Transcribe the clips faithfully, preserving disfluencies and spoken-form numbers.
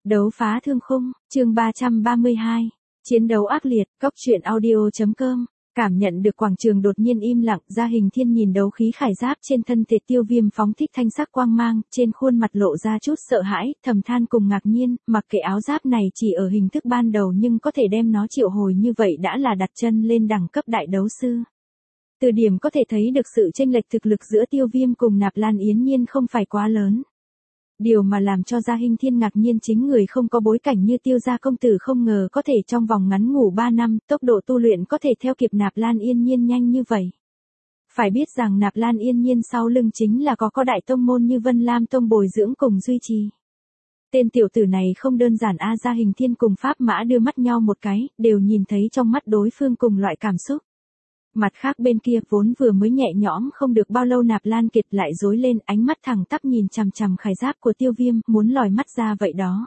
Đấu phá thương khung, chương ba trăm ba mươi hai. Chiến đấu ác liệt, Cốc truyện audio chấm com. Cảm nhận được quảng trường đột nhiên im lặng, Gia Hình Thiên nhìn đấu khí khải giáp trên thân Tề Tiêu Viêm phóng thích thanh sắc quang mang, trên khuôn mặt lộ ra chút sợ hãi, thầm than cùng ngạc nhiên, mặc kệ áo giáp này chỉ ở hình thức ban đầu nhưng có thể đem nó triệu hồi như vậy đã là đặt chân lên đẳng cấp đại đấu sư. Từ điểm có thể thấy được sự chênh lệch thực lực giữa Tiêu Viêm cùng Nạp Lan Yến Nhiên không phải quá lớn. Điều mà làm cho Gia Hình Thiên ngạc nhiên chính người không có bối cảnh như Tiêu gia công tử không ngờ có thể trong vòng ngắn ngủn ba năm, tốc độ tu luyện có thể theo kịp Nạp Lan Yên Nhiên nhanh như vậy. Phải biết rằng Nạp Lan Yên Nhiên sau lưng chính là có có đại tông môn như Vân Lam Tông bồi dưỡng cùng duy trì. Tên tiểu tử này không đơn giản a. Gia Hình Thiên cùng Pháp Mã đưa mắt nhau một cái, đều nhìn thấy trong mắt đối phương cùng loại cảm xúc. Mặt khác bên kia vốn vừa mới nhẹ nhõm không được bao lâu Nạp Lan Kiệt lại rối lên, ánh mắt thẳng tắp nhìn chằm chằm khải giáp của Tiêu Viêm, muốn lòi mắt ra vậy đó.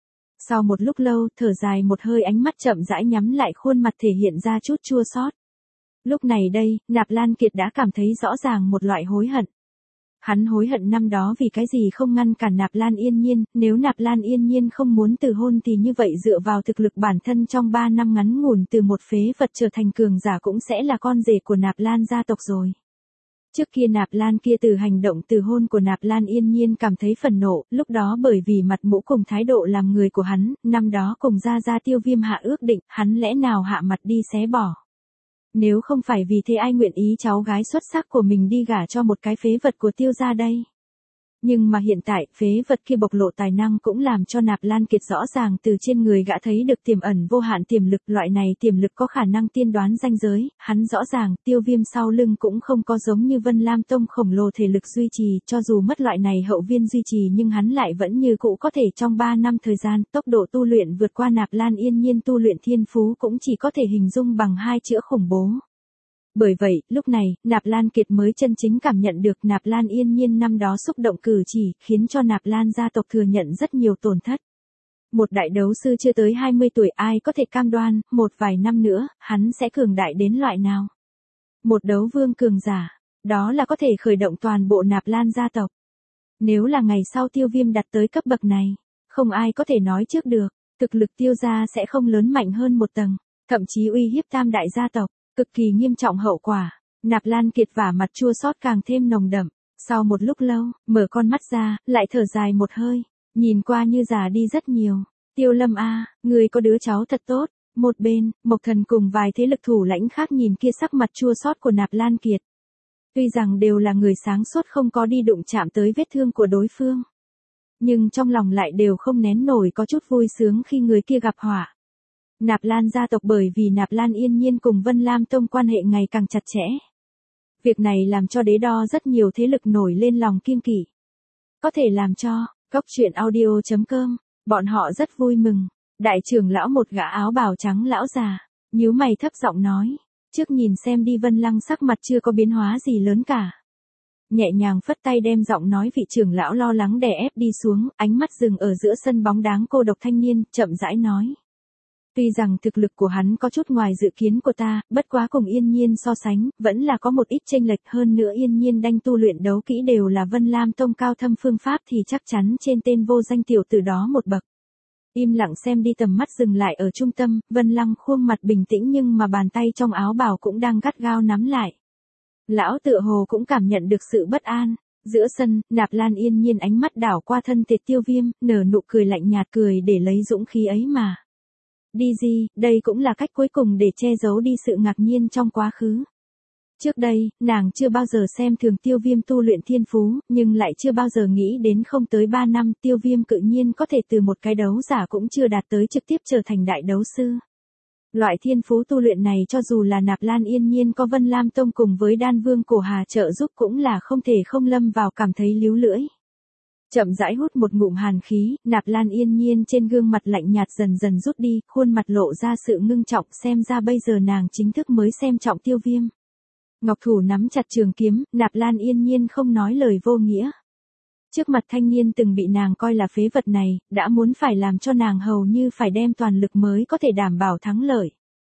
Sau một lúc lâu, thở dài một hơi, ánh mắt chậm rãi nhắm lại, khuôn mặt thể hiện ra chút chua xót. Lúc này đây, Nạp Lan Kiệt đã cảm thấy rõ ràng một loại hối hận. Hắn hối hận năm đó vì cái gì không ngăn cản Nạp Lan Yên Nhiên, nếu Nạp Lan Yên Nhiên không muốn từ hôn thì như vậy dựa vào thực lực bản thân trong ba năm ngắn ngủn từ một phế vật trở thành cường giả cũng sẽ là con rể của Nạp Lan gia tộc rồi. Trước kia Nạp Lan kia từ hành động từ hôn của Nạp Lan Yên Nhiên cảm thấy phẫn nộ, lúc đó bởi vì mặt mũi cùng thái độ làm người của hắn, năm đó cùng gia gia Tiêu Viêm hạ ước định, hắn lẽ nào hạ mặt đi xé bỏ. Nếu không phải vì thế ai nguyện ý cháu gái xuất sắc của mình đi gả cho một cái phế vật của Tiêu gia đây. Nhưng mà hiện tại, phế vật kia bộc lộ tài năng cũng làm cho Nạp Lan Kiệt rõ ràng từ trên người gã thấy được tiềm ẩn vô hạn tiềm lực, loại này tiềm lực có khả năng tiên đoán ranh giới, hắn rõ ràng, Tiêu Viêm sau lưng cũng không có giống như Vân Lam Tông khổng lồ thể lực duy trì, cho dù mất loại này hậu viên duy trì nhưng hắn lại vẫn như cũ có thể trong ba năm thời gian, tốc độ tu luyện vượt qua Nạp Lan Yên Nhiên tu luyện thiên phú cũng chỉ có thể hình dung bằng hai chữ khủng bố. Bởi vậy, lúc này, Nạp Lan Kiệt mới chân chính cảm nhận được Nạp Lan Yên Nhiên năm đó xúc động cử chỉ, khiến cho Nạp Lan gia tộc thừa nhận rất nhiều tổn thất. Một đại đấu sư chưa tới hai mươi tuổi ai có thể cam đoan, một vài năm nữa, hắn sẽ cường đại đến loại nào. Một đấu vương cường giả, đó là có thể khởi động toàn bộ Nạp Lan gia tộc. Nếu là ngày sau Tiêu Viêm đặt tới cấp bậc này, không ai có thể nói trước được, thực lực Tiêu gia sẽ không lớn mạnh hơn một tầng, thậm chí uy hiếp tam đại gia tộc. Cực kỳ nghiêm trọng hậu quả, Nạp Lan Kiệt vả mặt chua xót càng thêm nồng đậm, sau một lúc lâu, mở con mắt ra, lại thở dài một hơi, nhìn qua như già đi rất nhiều. Tiêu Lâm a, người có đứa cháu thật tốt. Một bên, Mộc Thần cùng vài thế lực thủ lãnh khác nhìn kia sắc mặt chua xót của Nạp Lan Kiệt. Tuy rằng đều là người sáng suốt không có đi đụng chạm tới vết thương của đối phương, nhưng trong lòng lại đều không nén nổi có chút vui sướng khi người kia gặp họa. Nạp Lan gia tộc bởi vì Nạp Lan Yên Nhiên cùng Vân Lam Tông quan hệ ngày càng chặt chẽ. Việc này làm cho đế đo rất nhiều thế lực nổi lên lòng kiêng kỵ. Có thể làm cho, Cốc truyện audio chấm com, bọn họ rất vui mừng. Đại trưởng lão một gã áo bào trắng lão già, nhíu mày thấp giọng nói, trước nhìn xem đi. Vân Lăng sắc mặt chưa có biến hóa gì lớn cả. Nhẹ nhàng phất tay đem giọng nói vị trưởng lão lo lắng đè ép đi xuống, ánh mắt dừng ở giữa sân bóng dáng cô độc thanh niên, chậm rãi nói. Tuy rằng thực lực của hắn có chút ngoài dự kiến của ta, bất quá cùng Yên Nhiên so sánh, vẫn là có một ít chênh lệch, hơn nữa Yên Nhiên đanh tu luyện đấu kỹ đều là Vân Lam Tông cao thâm phương pháp thì chắc chắn trên tên vô danh tiểu tử đó một bậc. Im lặng xem đi, tầm mắt dừng lại ở trung tâm, Vân Lăng khuôn mặt bình tĩnh nhưng mà bàn tay trong áo bào cũng đang gắt gao nắm lại. Lão tựa hồ cũng cảm nhận được sự bất an. Giữa sân, Nạp Lan Yên Nhiên ánh mắt đảo qua thân Tề Tiêu Viêm, nở nụ cười lạnh nhạt, cười để lấy dũng khí ấy mà. Đi gì, đây cũng là cách cuối cùng để che giấu đi sự ngạc nhiên trong quá khứ. Trước đây, nàng chưa bao giờ xem thường Tiêu Viêm tu luyện thiên phú, nhưng lại chưa bao giờ nghĩ đến không tới ba năm Tiêu Viêm cự nhiên có thể từ một cái đấu giả cũng chưa đạt tới trực tiếp trở thành đại đấu sư. Loại thiên phú tu luyện này cho dù là Nạp Lan Yên Nhiên có Vân Lam Tông cùng với Đan Vương Cổ Hà trợ giúp cũng là không thể không lâm vào cảm thấy líu lưỡi. Chậm rãi hút một ngụm hàn khí, Nạp Lan Yên Nhiên trên gương mặt lạnh nhạt dần dần rút đi, khuôn mặt lộ ra sự ngưng trọng, xem ra bây giờ nàng chính thức mới xem trọng Tiêu Viêm. Ngọc thủ nắm chặt trường kiếm, Nạp Lan Yên Nhiên không nói lời vô nghĩa. Trước mặt thanh niên từng bị nàng coi là phế vật này, đã muốn phải làm cho nàng hầu như phải đem toàn lực mới có thể đảm bảo thắng lợi.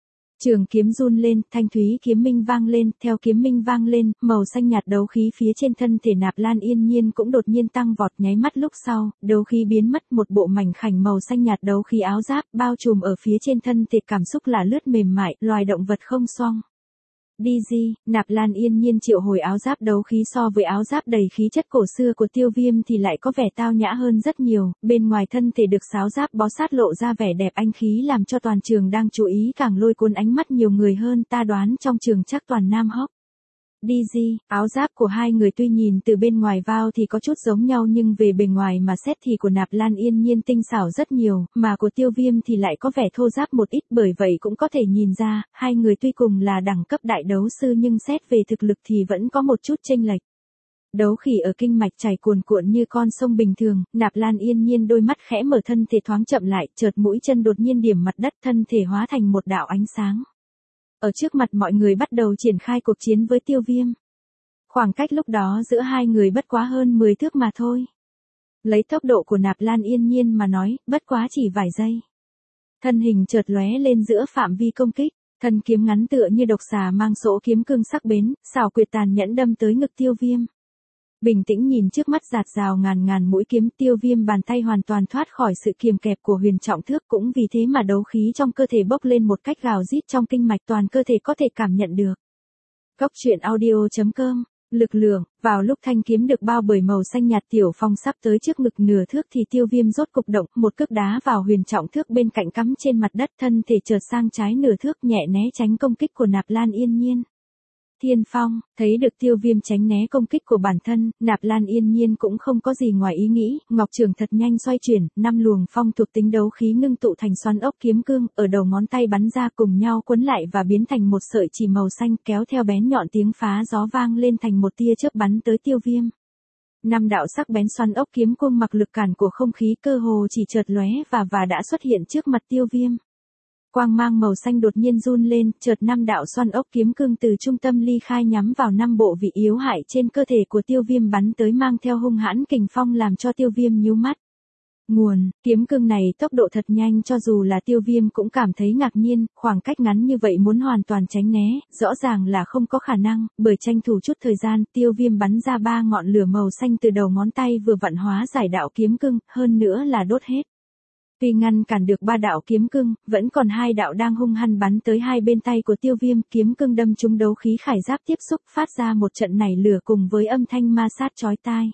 Trường kiếm run lên, thanh thúy kiếm minh vang lên, theo kiếm minh vang lên, màu xanh nhạt đấu khí phía trên thân thể Nạp Lan Yên Nhiên cũng đột nhiên tăng vọt, nháy mắt lúc sau, đấu khí biến mất, một bộ mảnh khảnh màu xanh nhạt đấu khí áo giáp bao trùm ở phía trên thân thể, cảm xúc là lướt mềm mại, loài động vật không xoong. Đi gì, Nạp Lan Yên Nhiên triệu hồi áo giáp đấu khí so với áo giáp đầy khí chất cổ xưa của Tiêu Viêm thì lại có vẻ tao nhã hơn rất nhiều, bên ngoài thân thể được sáo giáp bó sát lộ ra vẻ đẹp anh khí làm cho toàn trường đang chú ý càng lôi cuốn ánh mắt nhiều người hơn, ta đoán trong trường chắc toàn nam hốc. Đi gì, áo giáp của hai người tuy nhìn từ bên ngoài vào thì có chút giống nhau nhưng về bề ngoài mà xét thì của Nạp Lan Yên Nhiên tinh xảo rất nhiều, mà của Tiêu Viêm thì lại có vẻ thô ráp một ít, bởi vậy cũng có thể nhìn ra, hai người tuy cùng là đẳng cấp đại đấu sư nhưng xét về thực lực thì vẫn có một chút chênh lệch. Đấu khí ở kinh mạch chảy cuồn cuộn như con sông bình thường, Nạp Lan Yên Nhiên đôi mắt khẽ mở, thân thể thoáng chậm lại, chợt mũi chân đột nhiên điểm mặt đất, thân thể hóa thành một đạo ánh sáng. Ở trước mặt mọi người bắt đầu triển khai cuộc chiến với Tiêu Viêm. Khoảng cách lúc đó giữa hai người bất quá hơn mười thước mà thôi. Lấy tốc độ của Nạp Lan Yên Nhiên mà nói, bất quá chỉ vài giây. Thân hình chợt lóe lên giữa phạm vi công kích, thân kiếm ngắn tựa như độc xà mang sỗ kiếm cương sắc bén, xảo quyệt tàn nhẫn đâm tới ngực Tiêu Viêm. Bình tĩnh nhìn trước mắt rạt rào ngàn ngàn mũi kiếm, Tiêu Viêm bàn tay hoàn toàn thoát khỏi sự kiềm kẹp của Huyền Trọng Thước, cũng vì thế mà đấu khí trong cơ thể bốc lên một cách gào rít trong kinh mạch, toàn cơ thể có thể cảm nhận được. Cốc truyện audio chấm com, lực lượng, vào lúc thanh kiếm được bao bởi màu xanh nhạt tiểu phong sắp tới trước ngực nửa thước thì Tiêu Viêm rốt cục động, một cước đá vào Huyền Trọng Thước bên cạnh cắm trên mặt đất, thân thể chợt sang trái nửa thước nhẹ né tránh công kích của Nạp Lan Yên Nhiên. Thiên phong, thấy được Tiêu Viêm tránh né công kích của bản thân, Nạp Lan Yên Nhiên cũng không có gì ngoài ý nghĩ, ngọc trường thật nhanh xoay chuyển, năm luồng phong thuộc tính đấu khí ngưng tụ thành xoắn ốc kiếm cương, ở đầu ngón tay bắn ra cùng nhau quấn lại và biến thành một sợi chỉ màu xanh, kéo theo bén nhọn tiếng phá gió vang lên thành một tia chớp bắn tới Tiêu Viêm. Năm đạo sắc bén xoắn ốc kiếm cương mặc lực cản của không khí cơ hồ chỉ chợt lóe và và đã xuất hiện trước mặt Tiêu Viêm. Quang mang màu xanh đột nhiên run lên, chợt năm đạo xoắn ốc kiếm cương từ trung tâm ly khai nhắm vào năm bộ vị yếu hại trên cơ thể của Tiêu Viêm bắn tới, mang theo hung hãn kình phong làm cho Tiêu Viêm nhíu mắt. Nguồn, kiếm cương này tốc độ thật nhanh, cho dù là Tiêu Viêm cũng cảm thấy ngạc nhiên, khoảng cách ngắn như vậy muốn hoàn toàn tránh né, rõ ràng là không có khả năng, bởi tranh thủ chút thời gian, Tiêu Viêm bắn ra ba ngọn lửa màu xanh từ đầu ngón tay vừa vặn hóa giải đạo kiếm cương, hơn nữa là đốt hết. Tuy ngăn cản được ba đạo kiếm cương, vẫn còn hai đạo đang hung hăng bắn tới hai bên tay của Tiêu Viêm, kiếm cương đâm trúng đấu khí khải giáp tiếp xúc, phát ra một trận nảy lửa cùng với âm thanh ma sát chói tai.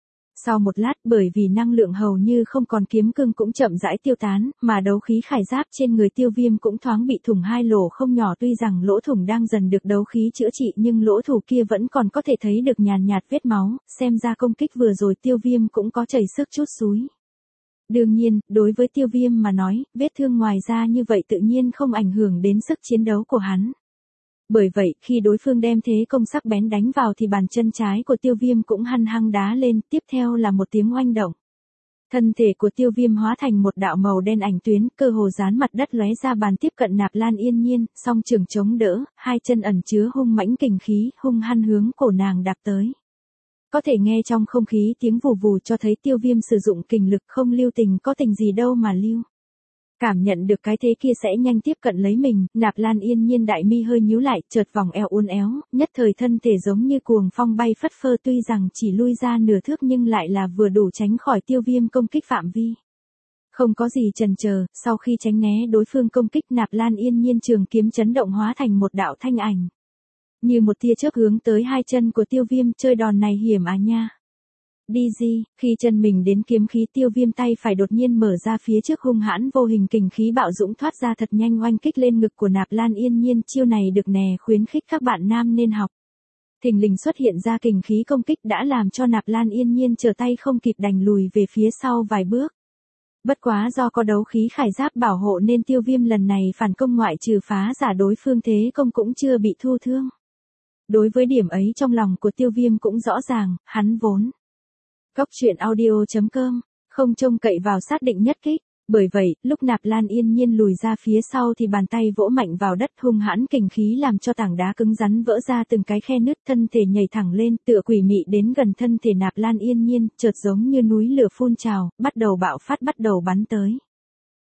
Sau một lát, bởi vì năng lượng hầu như không còn, kiếm cương cũng chậm rãi tiêu tán, mà đấu khí khải giáp trên người Tiêu Viêm cũng thoáng bị thủng hai lỗ không nhỏ, tuy rằng lỗ thủng đang dần được đấu khí chữa trị nhưng lỗ thủ kia vẫn còn có thể thấy được nhàn nhạt vết máu, xem ra công kích vừa rồi Tiêu Viêm cũng có chảy sức chút xúi. Đương nhiên, đối với Tiêu Viêm mà nói, vết thương ngoài ra như vậy tự nhiên không ảnh hưởng đến sức chiến đấu của hắn. Bởi vậy, khi đối phương đem thế công sắc bén đánh vào thì bàn chân trái của Tiêu Viêm cũng hăng hăng đá lên, tiếp theo là một tiếng oanh động. Thân thể của Tiêu Viêm hóa thành một đạo màu đen ảnh tuyến, cơ hồ dán mặt đất lóe ra bàn tiếp cận Nạp Lan Yên Nhiên, song trường chống đỡ, hai chân ẩn chứa hung mãnh kình khí, hung hăng hướng cổ nàng đạp tới. Có thể nghe trong không khí tiếng vù vù cho thấy Tiêu Viêm sử dụng kình lực không lưu tình, có tình gì đâu mà lưu. Cảm nhận được cái thế kia sẽ nhanh tiếp cận lấy mình, Nạp Lan Yên Nhiên đại mi hơi nhíu lại, chợt vòng eo uốn éo, nhất thời thân thể giống như cuồng phong bay phất phơ, tuy rằng chỉ lui ra nửa thước nhưng lại là vừa đủ tránh khỏi Tiêu Viêm công kích phạm vi. Không có gì chần chờ, sau khi tránh né đối phương công kích, Nạp Lan Yên Nhiên trường kiếm chấn động hóa thành một đạo thanh ảnh. Như một tia chớp hướng tới hai chân của Tiêu Viêm, chơi đòn này hiểm à nha. Đi gì, khi chân mình đến kiếm khí, Tiêu Viêm tay phải đột nhiên mở ra phía trước, hung hãn vô hình kình khí bạo dũng thoát ra thật nhanh, oanh kích lên ngực của Nạp Lan Yên Nhiên, chiêu này được nè khuyến khích các bạn nam nên học. Thình lình xuất hiện ra kình khí công kích đã làm cho Nạp Lan Yên Nhiên trở tay không kịp, đành lùi về phía sau vài bước. Bất quá do có đấu khí khải giáp bảo hộ nên Tiêu Viêm lần này phản công ngoại trừ phá giả đối phương thế công cũng chưa bị thu thương. Đối với điểm ấy trong lòng của Tiêu Viêm cũng rõ ràng, hắn vốn Cốc truyện audio chấm com, không trông cậy vào xác định nhất kích. Bởi vậy, lúc Nạp Lan Yên Nhiên lùi ra phía sau thì bàn tay vỗ mạnh vào đất, hung hãn kình khí làm cho tảng đá cứng rắn vỡ ra từng cái khe nứt, thân thể nhảy thẳng lên, tựa quỷ mị đến gần thân thể Nạp Lan Yên Nhiên, chợt giống như núi lửa phun trào, bắt đầu bạo phát, bắt đầu bắn tới.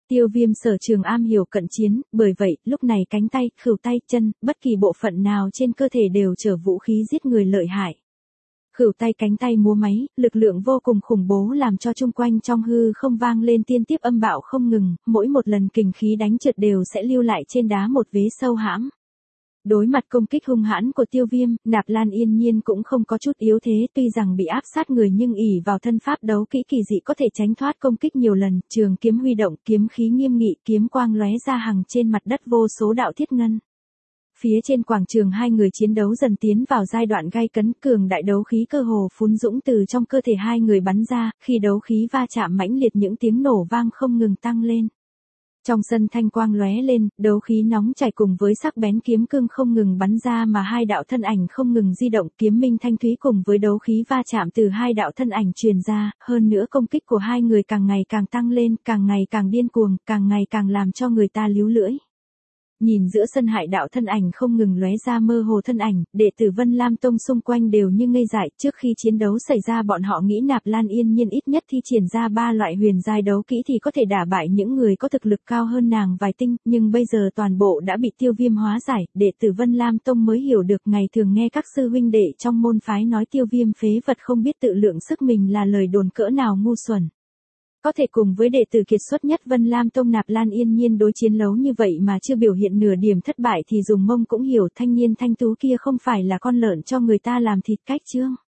Tiêu Viêm sở trường am hiểu cận chiến, bởi vậy, lúc này cánh tay, khuỷu tay, chân, bất kỳ bộ phận nào trên cơ thể đều chở vũ khí giết người lợi hại. Khuỷu tay cánh tay múa máy, lực lượng vô cùng khủng bố làm cho chung quanh trong hư không vang lên tiên tiếp âm bạo không ngừng, mỗi một lần kình khí đánh trượt đều sẽ lưu lại trên đá một vế sâu hãm. Đối mặt công kích hung hãn của Tiêu Viêm, Nạp Lan Yên Nhiên cũng không có chút yếu thế, tuy rằng bị áp sát người nhưng ỷ vào thân pháp đấu kỹ kỳ dị có thể tránh thoát công kích nhiều lần, trường kiếm huy động, kiếm khí nghiêm nghị, kiếm quang lóe ra hằng trên mặt đất vô số đạo thiết ngân. Phía trên quảng trường hai người chiến đấu dần tiến vào giai đoạn gay cấn, cường đại đấu khí cơ hồ phún dũng từ trong cơ thể hai người bắn ra, khi đấu khí va chạm mãnh liệt những tiếng nổ vang không ngừng tăng lên. Trong sân thanh quang lóe lên, đấu khí nóng chảy cùng với sắc bén kiếm cương không ngừng bắn ra mà hai đạo thân ảnh không ngừng di động, kiếm minh thanh thúy cùng với đấu khí va chạm từ hai đạo thân ảnh truyền ra, hơn nữa công kích của hai người càng ngày càng tăng lên, càng ngày càng điên cuồng, càng ngày càng làm cho người ta líu lưỡi. Nhìn giữa sân hại đạo thân ảnh không ngừng lóe ra mơ hồ thân ảnh, đệ tử Vân Lam Tông xung quanh đều như ngây dại, trước khi chiến đấu xảy ra bọn họ nghĩ Nạp Lan Yên Nhiên ít nhất thi triển ra ba loại huyền giai đấu kỹ thì có thể đả bại những người có thực lực cao hơn nàng vài tinh, nhưng bây giờ toàn bộ đã bị Tiêu Viêm hóa giải, đệ tử Vân Lam Tông mới hiểu được ngày thường nghe các sư huynh đệ trong môn phái nói Tiêu Viêm phế vật không biết tự lượng sức mình là lời đồn cỡ nào ngu xuẩn. Có thể cùng với đệ tử kiệt xuất nhất Vân Lam Tông Nạp Lan Yên Nhiên đối chiến lâu như vậy mà chưa biểu hiện nửa điểm thất bại thì dùng mông cũng hiểu thanh niên thanh tú kia không phải là con lợn cho người ta làm thịt cách chương.